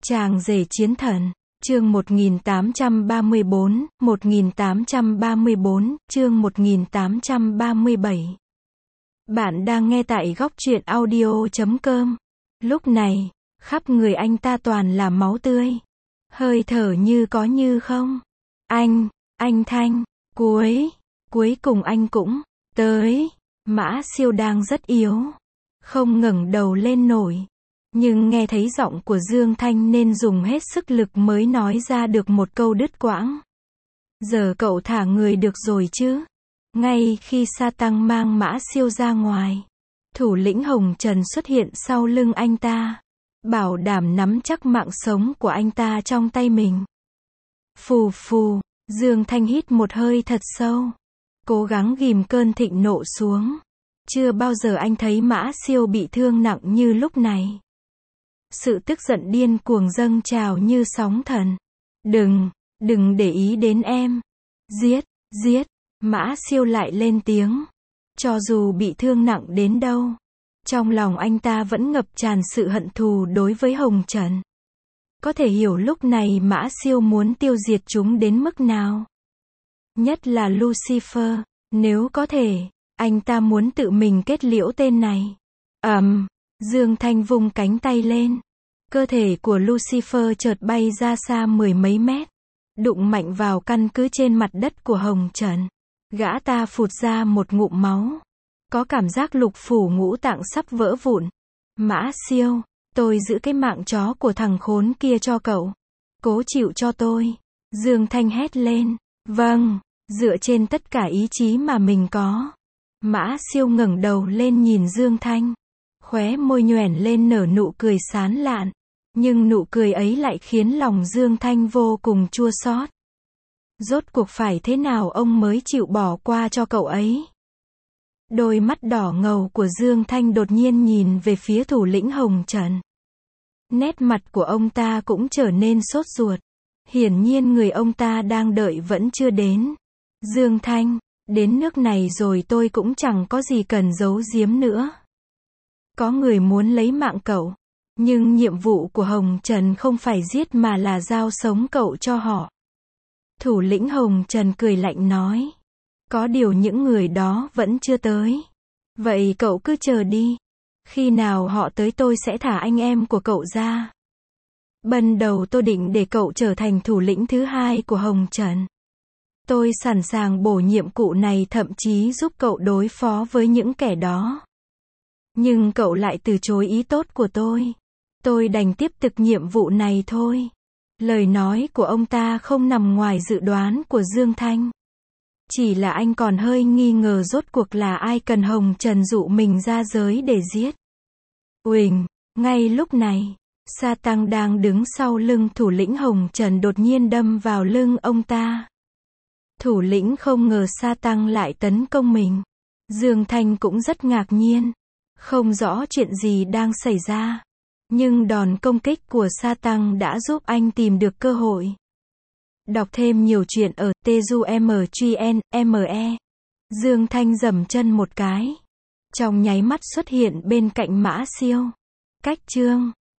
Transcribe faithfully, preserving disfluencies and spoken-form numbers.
Chàng rể chiến thần, chương một nghìn tám trăm ba mươi bốn, một nghìn tám trăm ba mươi bốn, chương một nghìn tám trăm ba mươi bảy. Bạn đang nghe tại góc truyện audio chấm com. Lúc này, khắp người anh ta toàn là máu tươi. Hơi thở như có như không. Anh, anh Thanh, cuối, cuối cùng anh cũng tới. Mã Siêu đang rất yếu, không ngẩng đầu lên nổi. Nhưng nghe thấy giọng của Dương Thanh nên dùng hết sức lực mới nói ra được một câu đứt quãng. Giờ cậu thả người được rồi chứ? Ngay khi Sa Tăng mang Mã Siêu ra ngoài, thủ lĩnh Hồng Trần xuất hiện sau lưng anh ta, bảo đảm nắm chắc mạng sống của anh ta trong tay mình. Phù phù, Dương Thanh hít một hơi thật sâu, cố gắng ghìm cơn thịnh nộ xuống. Chưa bao giờ anh thấy Mã Siêu bị thương nặng như lúc này. Sự tức giận điên cuồng dâng trào như sóng thần. Đừng, đừng để ý đến em. Giết, giết, Mã Siêu lại lên tiếng. Cho dù bị thương nặng đến đâu, trong lòng anh ta vẫn ngập tràn sự hận thù đối với Hồng Trần. Có thể hiểu lúc này Mã Siêu muốn tiêu diệt chúng đến mức nào. Nhất là Lucifer, nếu có thể, anh ta muốn tự mình kết liễu tên này. Ầm, um, Dương Thanh vung cánh tay lên. Cơ thể của Lucifer chợt bay ra xa mười mấy mét, đụng mạnh vào căn cứ trên mặt đất của Hồng Trần. Gã ta phụt ra một ngụm máu. Có cảm giác lục phủ ngũ tạng sắp vỡ vụn. Mã Siêu, tôi giữ cái mạng chó của thằng khốn kia cho cậu. Cố chịu cho tôi. Dương Thanh hét lên. Vâng, dựa trên tất cả ý chí mà mình có. Mã Siêu ngẩng đầu lên nhìn Dương Thanh. Khóe môi nhoẻn lên nở nụ cười sán lạn. Nhưng nụ cười ấy lại khiến lòng Dương Thanh vô cùng chua xót. Rốt cuộc phải thế nào ông mới chịu bỏ qua cho cậu ấy? Đôi mắt đỏ ngầu của Dương Thanh đột nhiên nhìn về phía thủ lĩnh Hồng Trần. Nét mặt của ông ta cũng trở nên sốt ruột. Hiển nhiên người ông ta đang đợi vẫn chưa đến. Dương Thanh, đến nước này rồi tôi cũng chẳng có gì cần giấu giếm nữa. Có người muốn lấy mạng cậu. Nhưng nhiệm vụ của Hồng Trần không phải giết mà là giao sống cậu cho họ. Thủ lĩnh Hồng Trần cười lạnh nói. Có điều những người đó vẫn chưa tới. Vậy cậu cứ chờ đi. Khi nào họ tới tôi sẽ thả anh em của cậu ra. Ban đầu tôi định để cậu trở thành thủ lĩnh thứ hai của Hồng Trần. Tôi sẵn sàng bổ nhiệm cụ này, thậm chí giúp cậu đối phó với những kẻ đó. Nhưng cậu lại từ chối ý tốt của tôi. Tôi đành tiếp tục nhiệm vụ này thôi. Lời nói của ông ta không nằm ngoài dự đoán của Dương Thanh. Chỉ là anh còn hơi nghi ngờ rốt cuộc là ai cần Hồng Trần dụ mình ra giới để giết. Uỳnh, ngay lúc này, Sa Tăng đang đứng sau lưng thủ lĩnh Hồng Trần đột nhiên đâm vào lưng ông ta. Thủ lĩnh không ngờ Sa Tăng lại tấn công mình. Dương Thanh cũng rất ngạc nhiên. Không rõ chuyện gì đang xảy ra. Nhưng đòn công kích của Sa Tăng đã giúp anh tìm được cơ hội. Đọc thêm nhiều chuyện ở tezumgn.me. Dương Thanh giẫm chân một cái. Trong nháy mắt xuất hiện bên cạnh Mã Siêu. Cách chương